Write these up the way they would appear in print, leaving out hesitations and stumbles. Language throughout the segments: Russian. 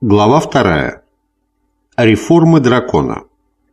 Глава 2. Реформы дракона.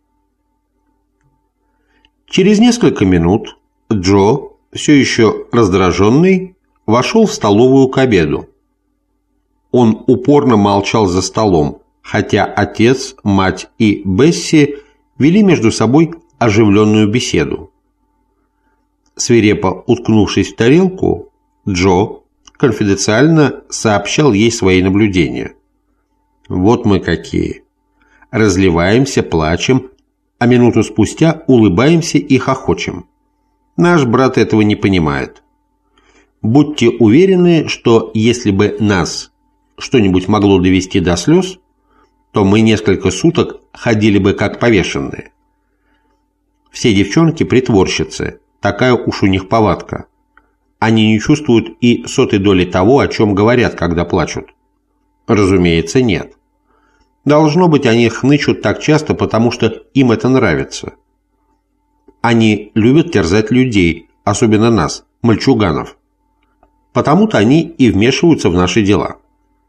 Через несколько минут Джо, все еще раздраженный, вошел в столовую к обеду. Он упорно молчал за столом, хотя отец, мать и Бесси вели между собой оживленную беседу. Свирепо уткнувшись в тарелку, Джо конфиденциально сообщал ей свои наблюдения. Вот мы какие. Разливаемся, плачем, а минуту спустя улыбаемся и хохочем. Наш брат этого не понимает. Будьте уверены, что если бы нас что-нибудь могло довести до слез, то мы несколько суток ходили бы как повешенные. Все девчонки притворщицы, такая уж у них повадка. Они не чувствуют и сотой доли того, о чем говорят, когда плачут. Разумеется, нет. Должно быть, они хнычут так часто, потому что им это нравится. Они любят терзать людей, особенно нас, мальчуганов. Потому-то они и вмешиваются в наши дела.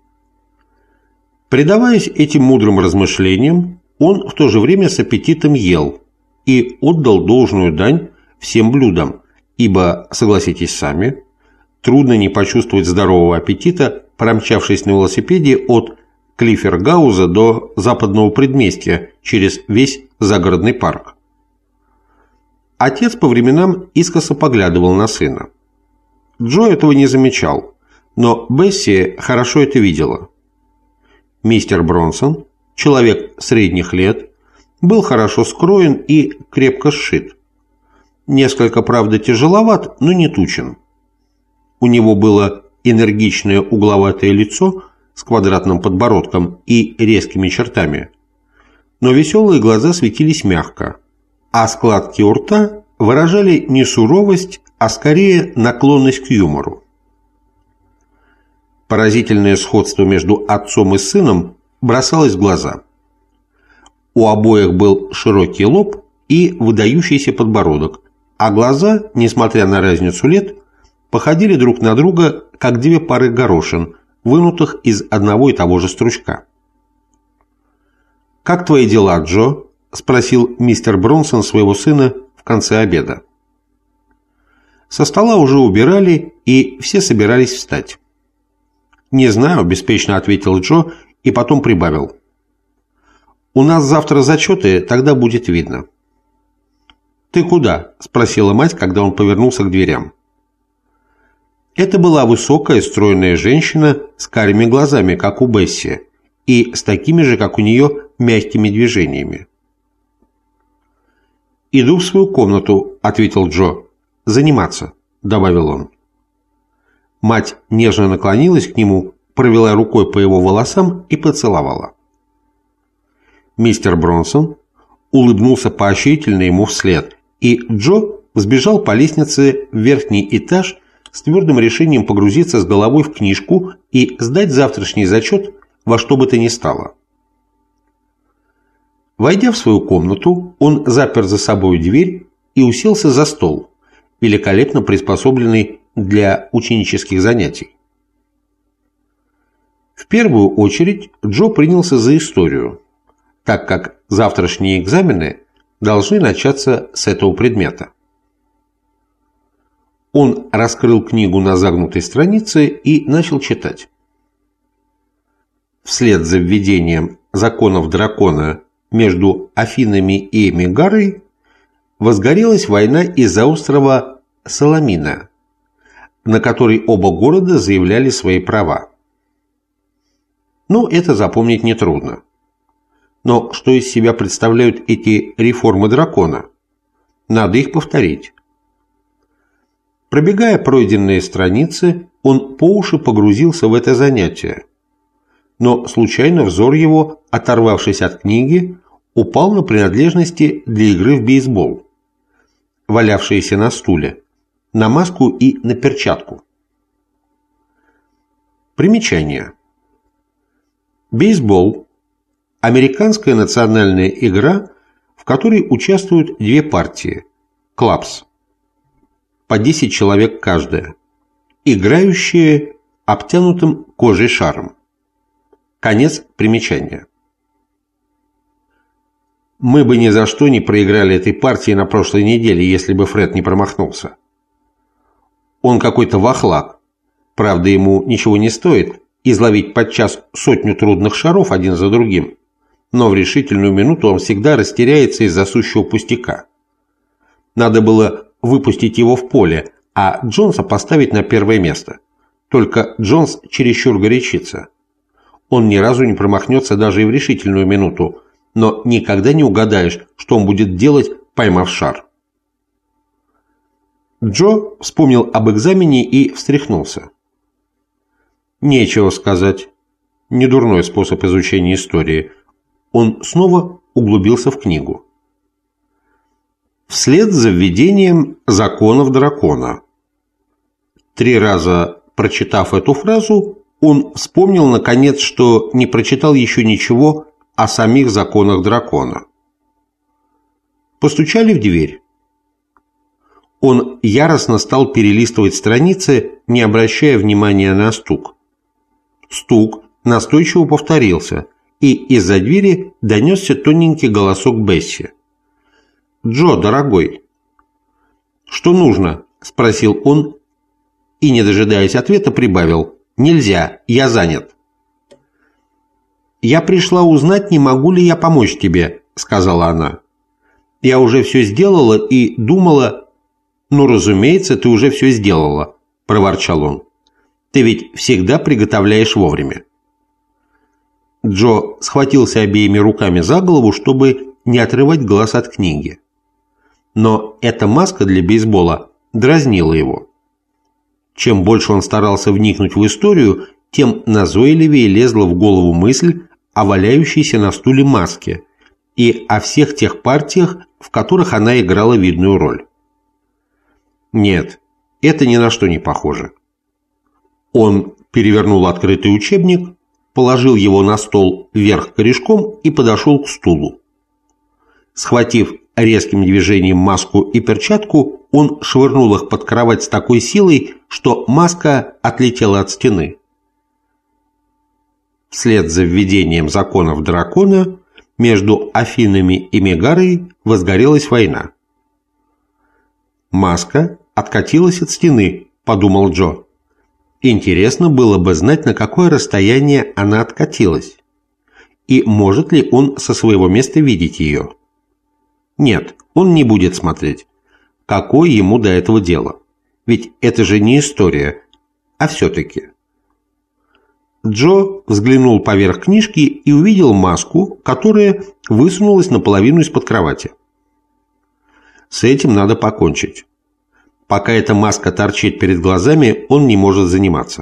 Предаваясь этим мудрым размышлениям, он в то же время с аппетитом ел и отдал должную дань всем блюдам, ибо, согласитесь сами, трудно не почувствовать здорового аппетита, промчавшись на велосипеде от Клифергауза до западного предместья через весь загородный парк. Отец по временам искоса поглядывал на сына. Джо этого не замечал, но Бесси хорошо это видела. Мистер Бронсон, человек средних лет, был хорошо скроен и крепко сшит. Несколько, правда, тяжеловат, но не тучен. У него было энергичное угловатое лицо с квадратным подбородком и резкими чертами, но веселые глаза светились мягко, а складки у рта выражали не суровость, а скорее наклонность к юмору. Поразительное сходство между отцом и сыном бросалось в глаза. У обоих был широкий лоб и выдающийся подбородок, а глаза, несмотря на разницу лет, походили друг на друга, как две пары горошин, вынутых из одного и того же стручка. «Как твои дела, Джо?» – спросил мистер Бронсон своего сына в конце обеда. Со стола уже убирали, и все собирались встать. «Не знаю», – беспечно ответил Джо и потом прибавил. «У нас завтра зачеты, тогда будет видно». «Ты куда?» – спросила мать, когда он повернулся к дверям. Это была высокая, стройная женщина с карими глазами, как у Бесси, и с такими же, как у нее, мягкими движениями. «Иду в свою комнату», – ответил Джо. «Заниматься», – добавил он. Мать нежно наклонилась к нему, провела рукой по его волосам и поцеловала. Мистер Бронсон улыбнулся поощрительно ему вслед, и Джо взбежал по лестнице в верхний этаж с твердым решением погрузиться с головой в книжку и сдать завтрашний зачет во что бы то ни стало. Войдя в свою комнату, он запер за собой дверь и уселся за стол, великолепно приспособленный для ученических занятий. В первую очередь Джо принялся за историю, так как завтрашние экзамены должны начаться с этого предмета. Он раскрыл книгу на загнутой странице и начал читать. Вслед за введением законов дракона между Афинами и Мегарой возгорелась война из-за острова Саламина, на которой оба города заявляли свои права. Это запомнить нетрудно. Но что из себя представляют эти реформы дракона? Надо их повторить. Пробегая пройденные страницы, он по уши погрузился в это занятие. Но случайно взор его, оторвавшись от книги, упал на принадлежности для игры в бейсбол, валявшиеся на стуле, на маску и на перчатку. Примечание. Бейсбол – американская национальная игра, в которой участвуют две партии – клабс, по 10 человек каждая, играющие обтянутым кожей шаром. Конец примечания. Мы бы ни за что не проиграли этой партии на прошлой неделе, если бы Фред не промахнулся. Он какой-то вахлак. Правда, ему ничего не стоит изловить подчас сотню трудных шаров один за другим, но в решительную минуту он всегда растеряется из-за сущего пустяка. Надо было выпустить его в поле, а Джонса поставить на первое место. Только Джонс чересчур горячится. Он ни разу не промахнется даже и в решительную минуту, но никогда не угадаешь, что он будет делать, поймав шар. Джо вспомнил об экзамене и встряхнулся. Нечего сказать. Недурной способ изучения истории. Он снова углубился в книгу. Вслед за введением законов дракона. 3 раза прочитав эту фразу, он вспомнил, наконец, что не прочитал еще ничего о самих законах дракона. Постучали в дверь. Он яростно стал перелистывать страницы, не обращая внимания на стук. Стук настойчиво повторился, и из-за двери донесся тоненький голосок Бесси. «Джо, дорогой!» «Что нужно?» – спросил он, и, не дожидаясь ответа, прибавил: «Нельзя, я занят». «Я пришла узнать, не могу ли я помочь тебе», – сказала она. «Я уже все сделала и думала...» «Ну, разумеется, ты уже все сделала», – проворчал он. «Ты ведь всегда приготовляешь вовремя». Джо схватился обеими руками за голову, чтобы не отрывать глаз от книги. Но эта маска для бейсбола дразнила его. Чем больше он старался вникнуть в историю, тем назойливее лезла в голову мысль о валяющейся на стуле маске и о всех тех партиях, в которых она играла видную роль. Нет, это ни на что не похоже. Он перевернул открытый учебник, положил его на стол вверх корешком и подошел к стулу. Схватив резким движением маску и перчатку, он швырнул их под кровать с такой силой, что маска отлетела от стены. Вслед за введением законов дракона между Афинами и Мегарой возгорелась война. «Маска откатилась от стены», – подумал Джо. Интересно было бы знать, на какое расстояние она откатилась. И может ли он со своего места видеть ее? Нет, он не будет смотреть. Какое ему до этого дело? Ведь это же не история, а все-таки. Джо взглянул поверх книжки и увидел маску, которая высунулась наполовину из-под кровати. С этим надо покончить. Пока эта маска торчит перед глазами, он не может заниматься.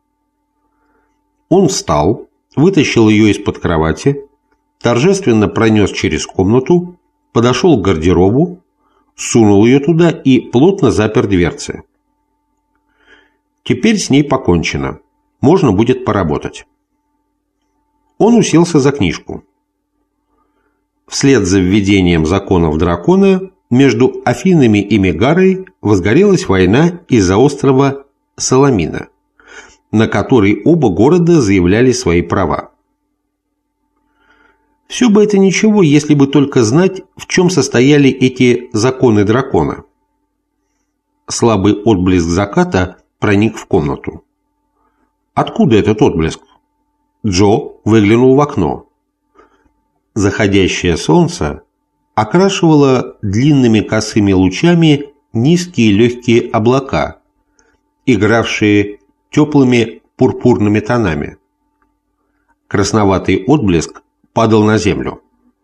Он встал, вытащил ее из-под кровати, торжественно пронес через комнату, подошел к гардеробу, сунул ее туда и плотно запер дверцы. Теперь с ней покончено. Можно будет поработать. Он уселся за книжку. Вслед за введением законов дракона между Афинами и Мегарой возгорелась война из-за острова Саламина, на который оба города заявляли свои права. Все бы это ничего, если бы только знать, в чем состояли эти законы дракона. Слабый отблеск заката проник в комнату. Откуда этот отблеск? Джо выглянул в окно. Заходящее солнце окрашивало длинными косыми лучами низкие легкие облака, игравшие теплыми пурпурными тонами. Красноватый отблеск падал на землю.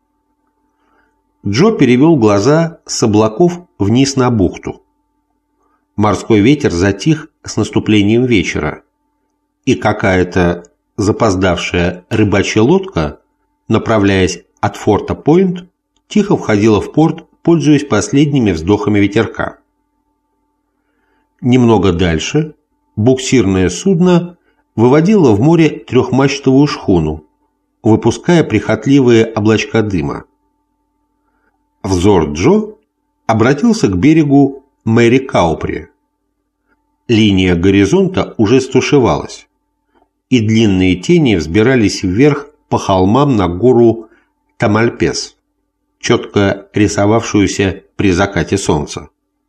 Джо перевел глаза с облаков вниз на бухту. Морской ветер затих с наступлением вечера, и какая-то запоздавшая рыбачья лодка, направляясь от форта Пойнт, тихо входила в порт, пользуясь последними вздохами ветерка. Немного дальше буксирное судно выводило в море трехмачтовую шхуну, выпуская прихотливые облачка дыма. Взор Джо обратился к берегу Мэри Каупри. Линия горизонта уже стушевалась. и длинные тени взбирались вверх по холмам на гору Тамальпес, четко рисовавшуюся при закате солнца.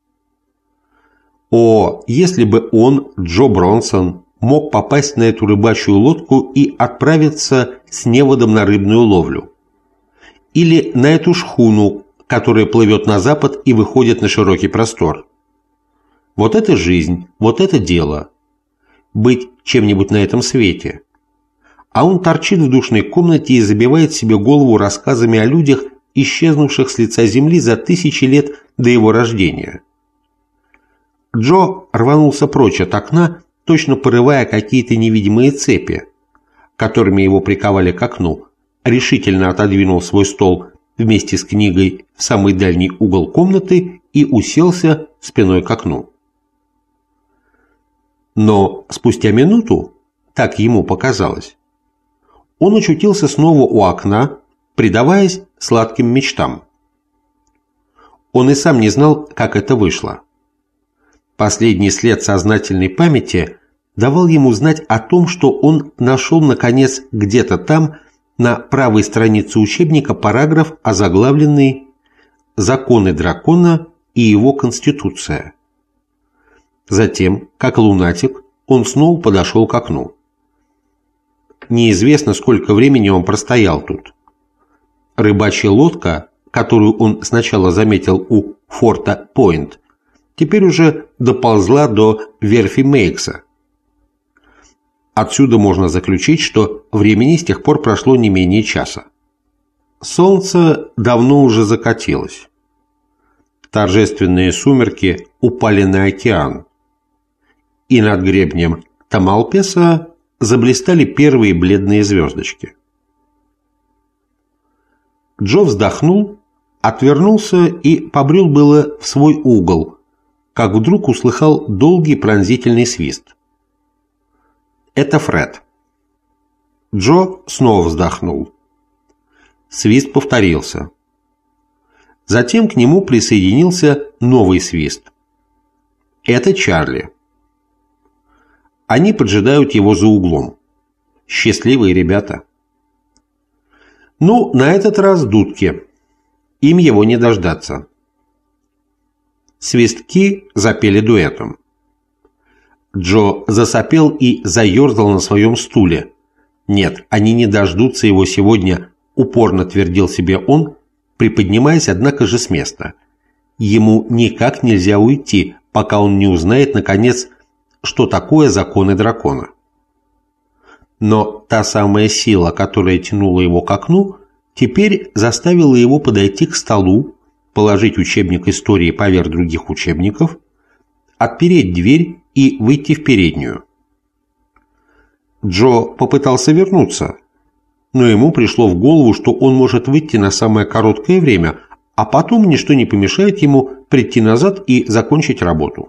О, если бы он, Джо Бронсон, мог попасть на эту рыбачью лодку и отправиться с неводом на рыбную ловлю. Или на эту шхуну, которая плывет на запад и выходит на широкий простор. Вот это жизнь, вот это дело. Быть чем-нибудь на этом свете. А он торчит в душной комнате и забивает себе голову рассказами о людях, исчезнувших с лица земли за тысячи лет до его рождения. Джо рванулся прочь от окна, точно порывая какие-то невидимые цепи, которыми его приковали к окну, решительно отодвинул свой стол вместе с книгой в самый дальний угол комнаты и уселся спиной к окну. Но спустя минуту, так ему показалось, он очутился снова у окна, предаваясь сладким мечтам. Он и сам не знал, как это вышло. Последний след сознательной памяти давал ему знать о том, что он нашел, наконец, где-то там, на правой странице учебника, параграф, озаглавленный «Законы дракона и его конституция». Затем, как лунатик, он снова подошел к окну. Неизвестно, сколько времени он простоял тут. Рыбачья лодка, которую он сначала заметил у форта Пойнт, теперь уже доползла до верфи Мейкса. Отсюда можно заключить, что времени с тех пор прошло не менее часа. Солнце давно уже закатилось. Торжественные сумерки упали на океан, и над гребнем Тамалпеса заблистали первые бледные звездочки. Джо вздохнул, отвернулся и побрел было в свой угол, как вдруг услыхал долгий пронзительный свист. Это Фред. Джо снова вздохнул. Свист повторился. Затем к нему присоединился новый свист. Это Чарли. Они поджидают его за углом. Счастливые ребята. Ну, на этот раз дудки. Им его не дождаться. Свистки запели дуэтом. Джо засопел и заерзал на своем стуле. Нет, они не дождутся его сегодня, упорно твердил себе он, приподнимаясь, однако же, с места. Ему никак нельзя уйти, пока он не узнает, наконец, что такое законы дракона. Но та самая сила, которая тянула его к окну, теперь заставила его подойти к столу, положить учебник истории поверх других учебников, отпереть дверь и выйти в переднюю. Джо попытался вернуться, но ему пришло в голову, что он может выйти на самое короткое время, а потом ничто не помешает ему прийти назад и закончить работу.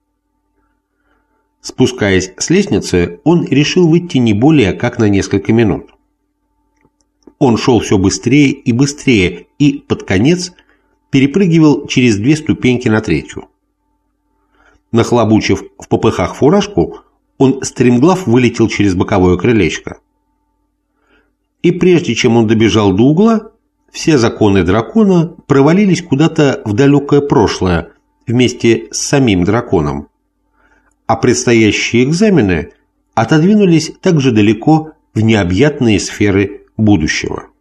Спускаясь с лестницы, он решил выйти не более как на несколько минут. Он шел все быстрее и быстрее и, под конец, перепрыгивал через 2 ступеньки на 3-ю. Нахлобучив в попыхах фуражку, он стремглав вылетел через боковое крылечко. И прежде чем он добежал до угла, все законы дракона провалились куда-то в далекое прошлое вместе с самим драконом, а предстоящие экзамены отодвинулись так же далеко в необъятные сферы будущего.